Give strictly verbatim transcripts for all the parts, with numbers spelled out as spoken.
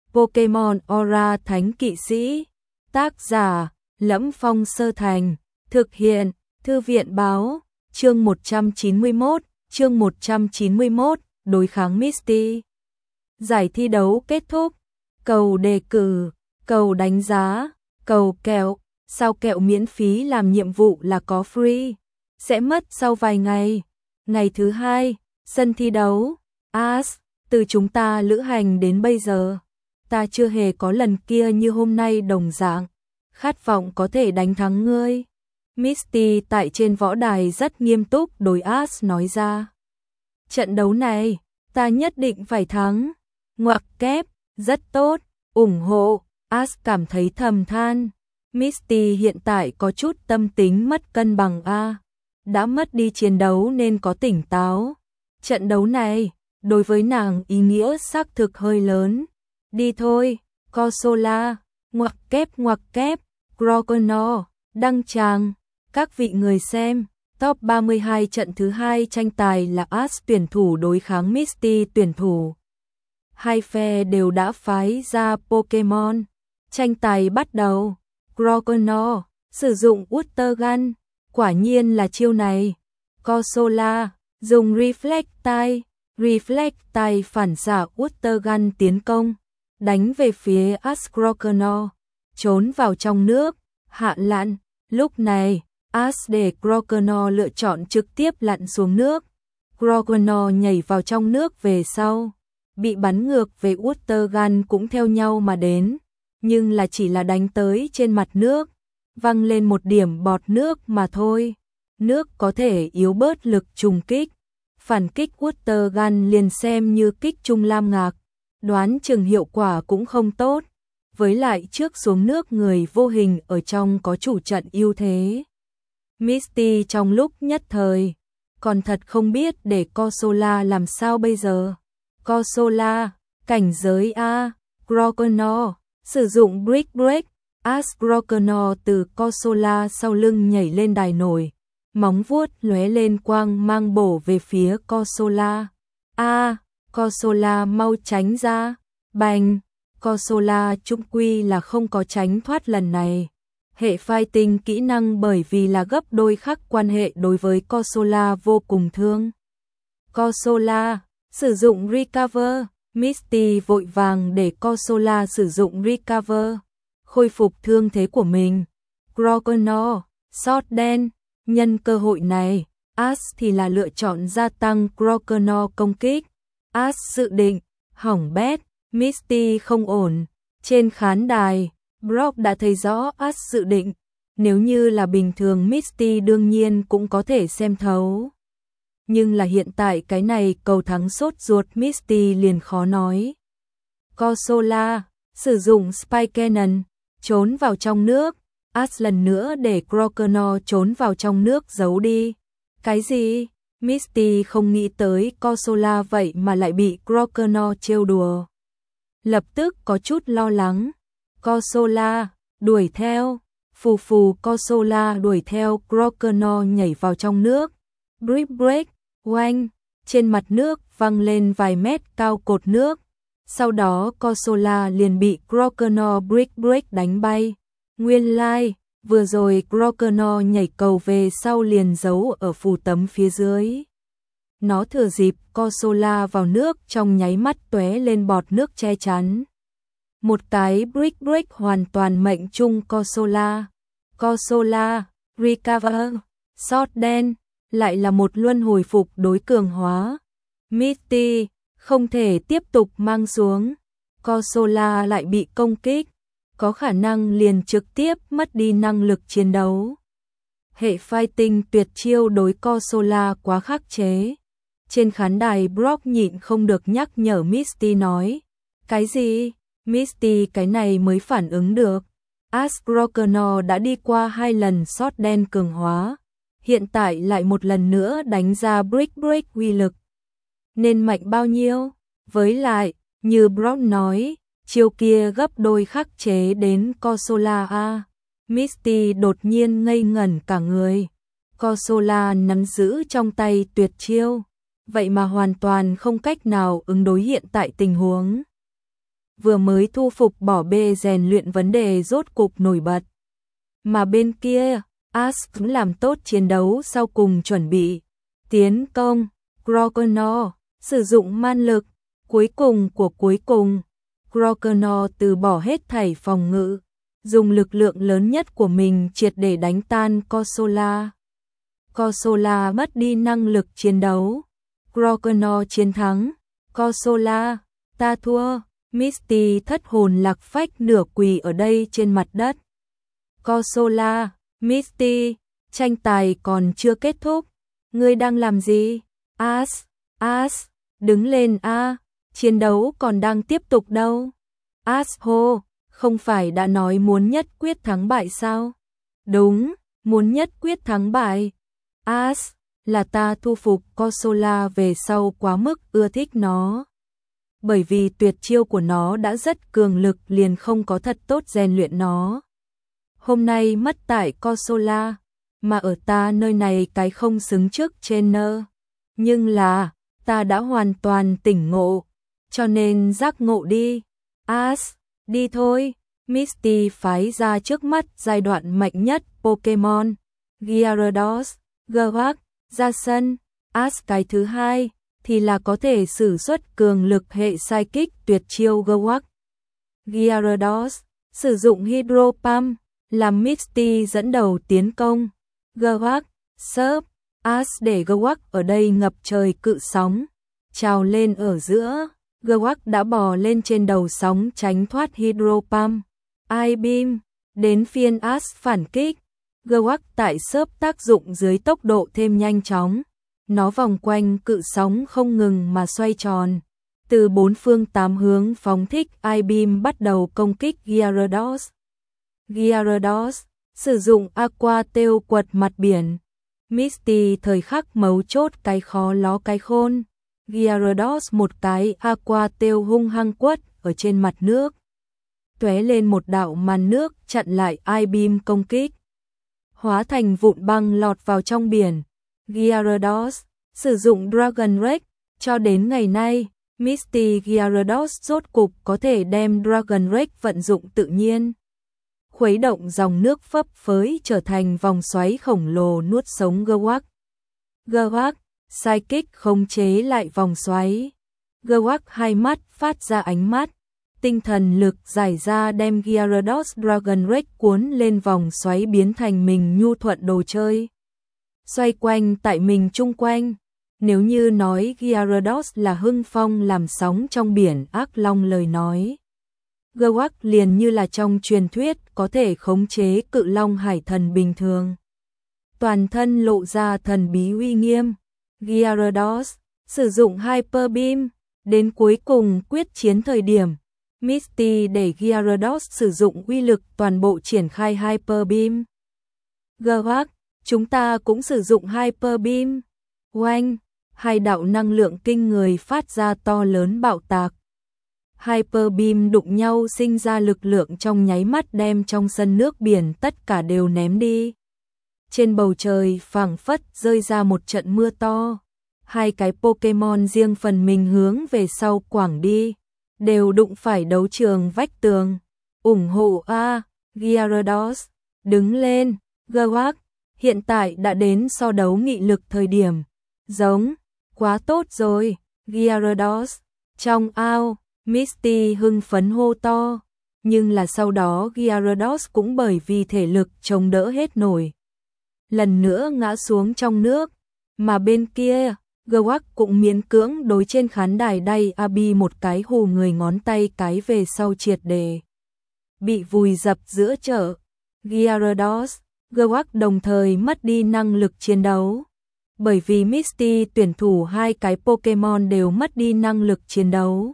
Pokemon Aura Thánh Kỵ Sĩ. Tác giả: Lẫm Phong Sơ Thành. Thực hiện: Thư viện báo. Chương một trăm chín mươi mốt, chương một trăm chín mươi mốt, đối kháng Misty. Giải thi đấu kết thúc. Cầu đề cử, cầu đánh giá, cầu kẹo. Sao kẹo miễn phí làm nhiệm vụ là có free. Sẽ mất sau vài ngày. Ngày thứ hai, sân thi đấu. As, từ chúng ta lữ hành đến bây giờ, ta chưa hề có lần kia như hôm nay đồng dạng. Khát vọng có thể đánh thắng ngươi. Misty tại trên võ đài rất nghiêm túc đối As nói ra. Trận đấu này, ta nhất định phải thắng. Ngoặc kép, rất tốt, ủng hộ. As cảm thấy thầm than. Misty hiện tại có chút tâm tính mất cân bằng a. Đã mất đi chiến đấu nên có tỉnh táo. Trận đấu này, đối với nàng ý nghĩa xác thực hơi lớn. Đi thôi, Corsola, ngoặc kép ngoặc kép, Croconaw, đăng tràng. Các vị người xem, top ba mươi hai trận thứ hai tranh tài là As tuyển thủ đối kháng Misty tuyển thủ. Hai phe đều đã phái ra Pokemon. Tranh tài bắt đầu. Croconaw sử dụng Water Gun, quả nhiên là chiêu này. Corsola dùng Reflect Tay, Reflect Tay phản xạ Water Gun tiến công, đánh về phía As. Croconaw trốn vào trong nước, hạ lặn. Lúc này, As để Croconaw lựa chọn trực tiếp lặn xuống nước. Croconaw nhảy vào trong nước về sau, bị bắn ngược về Water Gun cũng theo nhau mà đến, nhưng là chỉ là đánh tới trên mặt nước, văng lên một điểm bọt nước mà thôi. Nước có thể yếu bớt lực trùng kích. Phản kích Water Gun liền xem như kích trung lam ngạc, đoán chừng hiệu quả cũng không tốt. Với lại trước xuống nước người vô hình ở trong có chủ trận ưu thế. Misty trong lúc nhất thời, còn thật không biết để Corsola làm sao bây giờ. Corsola, cảnh giới A, Croconaw, sử dụng Brick Break, As. Croconaw từ Corsola sau lưng nhảy lên đài nổi, móng vuốt lóe lên quang mang bổ về phía Corsola. A, Corsola mau tránh ra, bành. Corsola chung quy là không có tránh thoát lần này. Hệ fighting kỹ năng bởi vì là gấp đôi khắc quan hệ đối với Corsola vô cùng thương. Corsola sử dụng Recover, Misty vội vàng để Corsola sử dụng Recover, khôi phục thương thế của mình. Croconaw, Sốt đen, nhân cơ hội này, As thì là lựa chọn gia tăng Croconaw công kích. As dự định, hỏng bét, Misty không ổn. Trên khán đài, Brock đã thấy rõ As dự định, nếu như là bình thường Misty đương nhiên cũng có thể xem thấu. Nhưng là hiện tại cái này cầu thắng sốt ruột Misty liền khó nói. Corsola sử dụng Spike Cannon, trốn vào trong nước. As lần nữa để Croconaw trốn vào trong nước giấu đi. Cái gì? Misty không nghĩ tới Corsola vậy mà lại bị Croconaw trêu đùa. Lập tức có chút lo lắng. Corsola đuổi theo. Phù phù Corsola đuổi theo Croconaw nhảy vào trong nước. Brick Break, oanh, trên mặt nước văng lên vài mét cao cột nước. Sau đó Corsola liền bị Croconaw Brick Break đánh bay. Nguyên lai, like, vừa rồi Croconaw nhảy cầu về sau liền giấu ở phù tấm phía dưới. Nó thừa dịp Corsola vào nước trong nháy mắt tóe lên bọt nước che chắn. Một cái Brick Break hoàn toàn mệnh trung Corsola. Corsola, Recover, Sốt đen, lại là một luân hồi phục đối cường hóa. Misty không thể tiếp tục mang xuống. Corsola lại bị công kích, có khả năng liền trực tiếp mất đi năng lực chiến đấu. Hệ fighting tuyệt chiêu đối Corsola quá khắc chế. Trên khán đài Brock nhịn không được nhắc nhở Misty nói. Cái gì? Misty cái này mới phản ứng được. As. Croconaw đã đi qua hai lần sốt đen cường hóa. Hiện tại lại một lần nữa đánh ra Brick Break uy lực. Nên mạnh bao nhiêu? Với lại, như Brock nói, chiêu kia gấp đôi khắc chế đến Corsola A. Misty đột nhiên ngây ngẩn cả người. Corsola nắm giữ trong tay tuyệt chiêu, vậy mà hoàn toàn không cách nào ứng đối hiện tại tình huống. vừa mới thu phục bỏ bê rèn luyện vấn đề rốt cục nổi bật. Mà bên kia, Ash cũng làm tốt chiến đấu sau cùng chuẩn bị tiến công. Croconaw sử dụng man lực, cuối cùng của cuối cùng, Croconaw từ bỏ hết thảy phòng ngự, dùng lực lượng lớn nhất của mình triệt để đánh tan Corsola. Corsola mất đi năng lực chiến đấu. Croconaw chiến thắng. Corsola, ta thua. Misty thất hồn lạc phách nửa quỳ ở đây trên mặt đất. Corsola, Misty, tranh tài còn chưa kết thúc. Ngươi đang làm gì? Ash, Ash, đứng lên a, chiến đấu còn đang tiếp tục đâu. Ash hô, không phải đã nói muốn nhất quyết thắng bại sao? Đúng, muốn nhất quyết thắng bại. Ash, là ta thu phục Corsola về sau quá mức ưa thích nó. Bởi vì tuyệt chiêu của nó đã rất cường lực liền không có thật tốt rèn luyện nó. Hôm nay mất tại Corsola, mà ở ta nơi này cái không xứng trước trainer. Nhưng là, ta đã hoàn toàn tỉnh ngộ, cho nên giác ngộ đi. Ash, đi thôi. Misty phái ra trước mắt giai đoạn mạnh nhất Pokemon. Gyarados, Gewak, ra sân. Ash cái thứ hai thì là có thể sử xuất cường lực hệ Psychic tuyệt chiêu Gewak. Gyarados sử dụng Hydro Pump, làm Misty dẫn đầu tiến công. Gewak, Surf, Ash để Gewak ở đây ngập trời cự sóng, trào lên ở giữa. Gewak đã bò lên trên đầu sóng tránh thoát Hydro Pump. I-Beam, đến phiên Ash phản kích. Gewak tại Surf tác dụng dưới tốc độ thêm nhanh chóng. Nó vòng quanh cự sóng không ngừng mà xoay tròn. Từ bốn phương tám hướng phóng thích I-Beam bắt đầu công kích Gyarados. Gyarados sử dụng Aqua Tail quật mặt biển. Misty thời khắc mấu chốt cái khó ló cái khôn. Gyarados một cái Aqua Tail hung hăng quất ở trên mặt nước. Tóe lên một đạo màn nước chặn lại I-Beam công kích. Hóa thành vụn băng lọt vào trong biển. Gyarados sử dụng Dragon Rage. Cho đến ngày nay, Misty Gyarados rốt cục có thể đem Dragon Rage vận dụng tự nhiên. Khuấy động dòng nước phấp phới trở thành vòng xoáy khổng lồ nuốt sống Gewak. Gewak, Psychic khống chế lại vòng xoáy. Gewak hai mắt phát ra ánh mắt. Tinh thần lực giải ra đem Gyarados Dragon Rage cuốn lên vòng xoáy biến thành mình nhu thuận đồ chơi. Xoay quanh tại mình chung quanh. Nếu như nói Gyarados là hưng phong làm sóng trong biển ác long lời nói. Gewak liền như là trong truyền thuyết có thể khống chế cự long hải thần bình thường. Toàn thân lộ ra thần bí uy nghiêm. Gyarados sử dụng Hyper Beam. Đến cuối cùng quyết chiến thời điểm, Misty để Gyarados sử dụng uy lực toàn bộ triển khai Hyper Beam. Gewak, chúng ta cũng sử dụng Hyper Beam. Oanh, hai đạo năng lượng kinh người phát ra to lớn bạo tạc. Hyper Beam đụng nhau sinh ra lực lượng trong nháy mắt đem trong sân nước biển tất cả đều ném đi. Trên bầu trời phảng phất rơi ra một trận mưa to. Hai cái Pokemon riêng phần mình hướng về sau quảng đi, đều đụng phải đấu trường vách tường. Ủng hộ a, Gyarados, đứng lên, Gewak, hiện tại đã đến so đấu nghị lực thời điểm. Giống, quá tốt rồi, Gyarados, trong ao. Misty hưng phấn hô to, nhưng là sau đó Gyarados cũng bởi vì thể lực chống đỡ hết nổi. Lần nữa ngã xuống trong nước, mà bên kia, Gewak cũng miễn cưỡng đối trên khán đài đay Abby một cái hù người ngón tay cái về sau triệt đề. Bị vùi dập giữa chợ, Gyarados, Gewak đồng thời mất đi năng lực chiến đấu. Bởi vì Misty tuyển thủ hai cái Pokemon đều mất đi năng lực chiến đấu.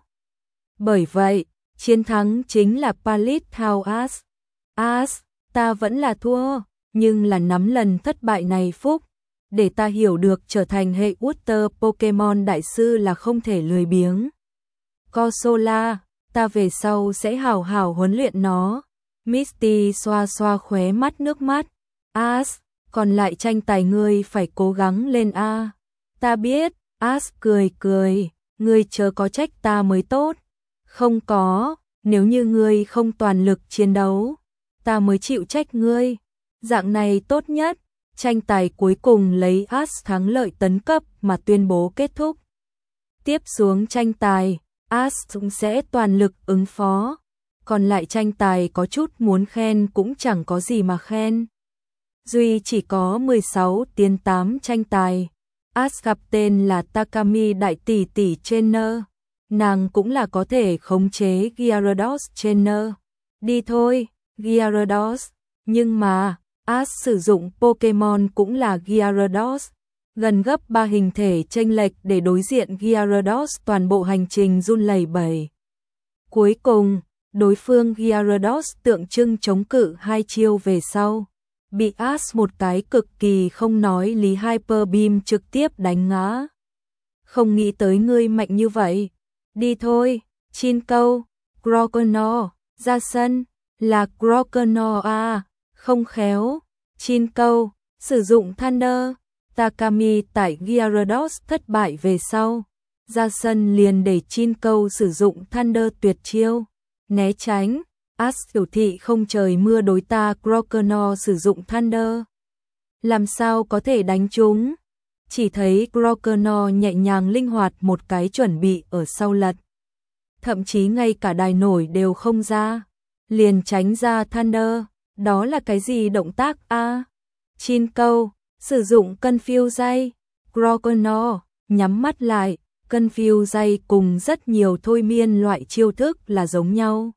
Bởi vậy, chiến thắng chính là Paleothao Ash. Ash, ta vẫn là thua, nhưng là nắm lần thất bại này phúc. Để ta hiểu được trở thành hệ Water Pokemon đại sư là không thể lười biếng. Corsola, ta về sau sẽ hào hào huấn luyện nó. Misty xoa xoa khóe mắt nước mắt. Ash, còn lại tranh tài ngươi phải cố gắng lên a. Ta biết, Ash cười cười, ngươi chớ có trách ta mới tốt. Không có, nếu như ngươi không toàn lực chiến đấu, ta mới chịu trách ngươi. Dạng này tốt nhất, tranh tài cuối cùng lấy As thắng lợi tấn cấp mà tuyên bố kết thúc. Tiếp xuống tranh tài, As cũng sẽ toàn lực ứng phó, còn lại tranh tài có chút muốn khen cũng chẳng có gì mà khen. Duy chỉ có mười sáu tiến tám tranh tài. As gặp tên là Takami đại tỷ tỷ trainer, nàng cũng là có thể khống chế Gyarados trainer. Đi thôi, Gyarados, nhưng mà As sử dụng Pokemon cũng là Gyarados, gần gấp ba hình thể chênh lệch để đối diện Gyarados toàn bộ hành trình run lẩy bẩy. Cuối cùng, đối phương Gyarados tượng trưng chống cự hai chiêu về sau, bị As một cái cực kỳ không nói lý Hyper Beam trực tiếp đánh ngã. Không nghĩ tới ngươi mạnh như vậy. Đi thôi, Chinkou, Croconaw, ra sân, là Croconaw à, không khéo. Chinkou, sử dụng Thunder, Takami tại Gyarados thất bại về sau. Ra sân liền để Chinkou sử dụng Thunder tuyệt chiêu, né tránh. As biểu thị không trời mưa đối ta Croconaw sử dụng Thunder. Làm sao có thể đánh chúng? Chỉ thấy Croconaw nhẹ nhàng linh hoạt một cái chuẩn bị ở sau lật. Thậm chí ngay cả đài nổi đều không ra. Liền tránh ra Thunder. Đó là cái gì động tác a? À? Chinkou, sử dụng Confuse. Croconaw, nhắm mắt lại. Confuse cùng rất nhiều thôi miên loại chiêu thức là giống nhau.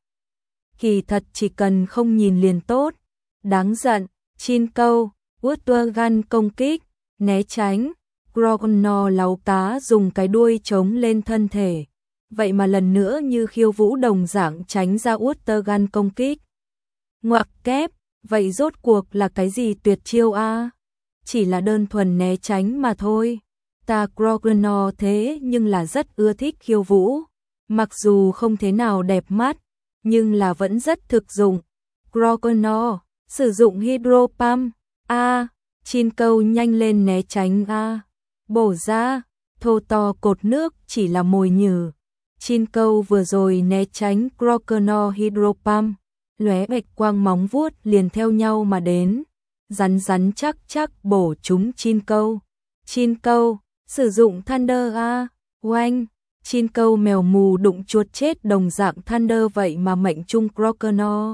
Kỳ thật chỉ cần không nhìn liền tốt. Đáng giận, Chinkou, Ultragun công kích, né tránh. Croconaw láu cá dùng cái đuôi chống lên thân thể. Vậy mà lần nữa như khiêu vũ đồng dạng tránh ra Ultragun công kích. Ngoặc kép, vậy rốt cuộc là cái gì tuyệt chiêu a? À? Chỉ là đơn thuần né tránh mà thôi. Ta Croconaw thế nhưng là rất ưa thích khiêu vũ. Mặc dù không thế nào đẹp mắt, nhưng là vẫn rất thực dụng. Croconaw, sử dụng Hydro Pump. A, à, Chinkou nhanh lên né tránh a. À. Bổ ra, thô to cột nước chỉ là mồi nhử. Chinkou vừa rồi né tránh Croconaw Hydro Pump, lóe bạch quang móng vuốt liền theo nhau mà đến, rắn rắn chắc chắc bổ trúng Chinkou. Chinkou, sử dụng Thunder a, oanh. Chinkou mèo mù đụng chuột chết đồng dạng Thunder vậy mà mệnh trung Croconaw.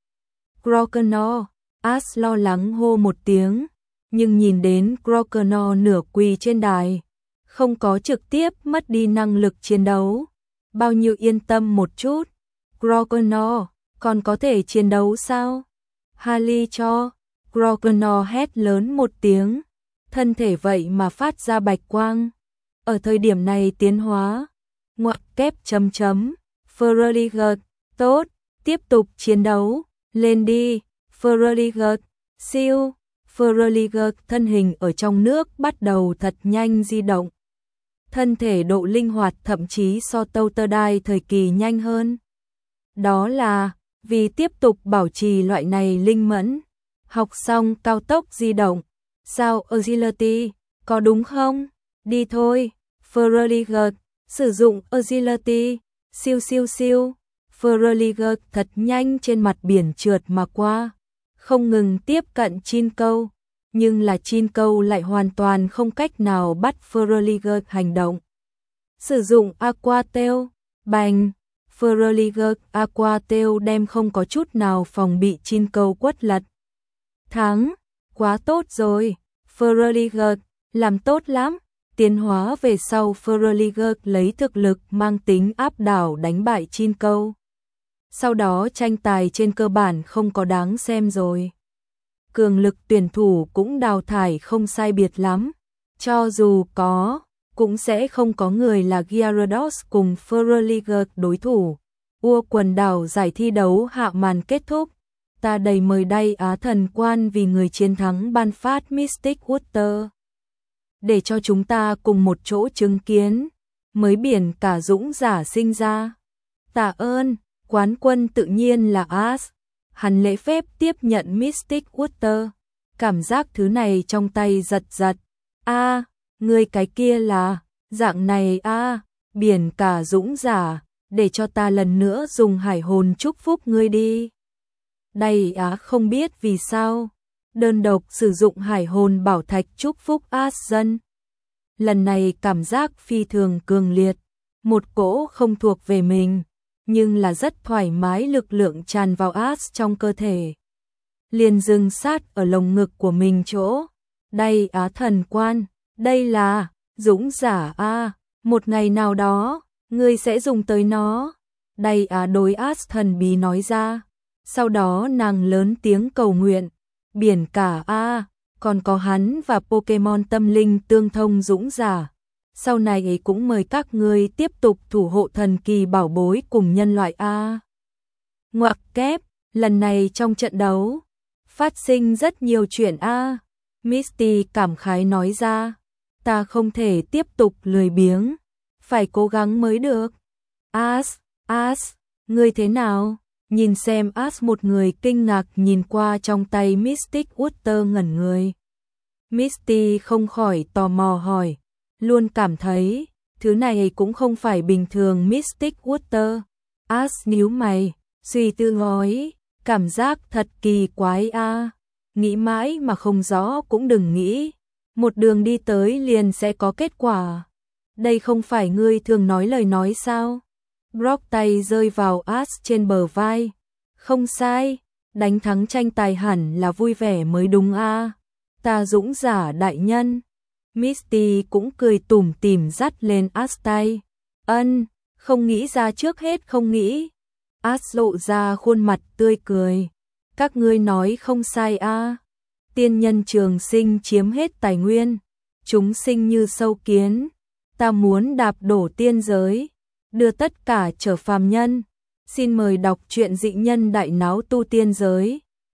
Croconaw, As lo lắng hô một tiếng, nhưng nhìn đến Croconaw nửa quỳ trên đài, không có trực tiếp mất đi năng lực chiến đấu, bao nhiêu yên tâm một chút. Croconaw, còn có thể chiến đấu sao? Hali cho. Croconaw hét lớn một tiếng, thân thể vậy mà phát ra bạch quang. Ở thời điểm này tiến hóa, ngoặc kép chấm chấm, Feraligatr, tốt, tiếp tục chiến đấu, lên đi, Feraligatr, siêu, Feraligatr thân hình ở trong nước bắt đầu thật nhanh di động. Thân thể độ linh hoạt thậm chí so Totodile thời kỳ nhanh hơn. Đó là vì tiếp tục bảo trì loại này linh mẫn. Học xong cao tốc di động, sao Agility, có đúng không? Đi thôi, Feraligatr, sử dụng Agility, siêu siêu siêu. Feraligatr thật nhanh trên mặt biển trượt mà qua, không ngừng tiếp cận Chinkou, nhưng là Chinkou lại hoàn toàn không cách nào bắt Feraligatr hành động. Sử dụng Aqua Tail, bành, Feraligatr Aqua Tail đem không có chút nào phòng bị Chinkou quất lật. Thắng, quá tốt rồi, Feraligatr, làm tốt lắm. Tiến hóa về sau Feraligatr lấy thực lực mang tính áp đảo đánh bại Chinkou. Sau đó tranh tài trên cơ bản không có đáng xem rồi. Cường lực tuyển thủ cũng đào thải không sai biệt lắm. Cho dù có, cũng sẽ không có người là Gyarados cùng Feraligatr đối thủ. Ua quần đảo giải thi đấu hạ màn kết thúc. Ta đầy mời đay Á thần quan vì người chiến thắng ban phát Mystic Water. Để cho chúng ta cùng một chỗ chứng kiến mới biển cả dũng giả sinh ra. Tạ ơn, quán quân tự nhiên là As. Hắn lễ phép tiếp nhận Mystic Water. Cảm giác thứ này trong tay giật giật. A, à, người cái kia là, dạng này a, à, biển cả dũng giả, để cho ta lần nữa dùng hải hồn chúc phúc ngươi đi. Đây á không biết vì sao, đơn độc sử dụng hải hồn bảo thạch chúc phúc Asgen. Lần này cảm giác phi thường cường liệt, một cỗ không thuộc về mình, nhưng là rất thoải mái lực lượng tràn vào As trong cơ thể. Liền dừng sát ở lồng ngực của mình chỗ. Đây á thần quan, đây là dũng giả a, một ngày nào đó, ngươi sẽ dùng tới nó. Đây á đối As thần bí nói ra. Sau đó nàng lớn tiếng cầu nguyện, biển cả a, còn có hắn và Pokemon tâm linh tương thông dũng giả. Sau này ấy cũng mời các ngươi tiếp tục thủ hộ thần kỳ bảo bối cùng nhân loại a. Ngoặc kép, lần này trong trận đấu, phát sinh rất nhiều chuyện a. Misty cảm khái nói ra, ta không thể tiếp tục lười biếng, phải cố gắng mới được. As, As, ngươi thế nào? Nhìn xem As một người kinh ngạc nhìn qua trong tay Mystic Water ngẩn người. Misty không khỏi tò mò hỏi, luôn cảm thấy, thứ này cũng không phải bình thường Mystic Water. As nhíu mày, suy tư nói, cảm giác thật kỳ quái a. Nghĩ mãi mà không rõ cũng đừng nghĩ, một đường đi tới liền sẽ có kết quả. Đây không phải ngươi thường nói lời nói sao? Brock tay rơi vào As trên bờ vai. Không sai, đánh thắng tranh tài hẳn là vui vẻ mới đúng a. Ta dũng giả đại nhân. Misty cũng cười tủm tỉm dắt lên As tay. Ân, không nghĩ ra trước hết không nghĩ. As lộ ra khuôn mặt tươi cười. Các ngươi nói không sai a. Tiên nhân trường sinh chiếm hết tài nguyên, chúng sinh như sâu kiến. Ta muốn đạp đổ tiên giới, đưa tất cả trở phàm nhân. Xin mời đọc truyện Dị Nhân Đại Náo Tu Tiên Giới.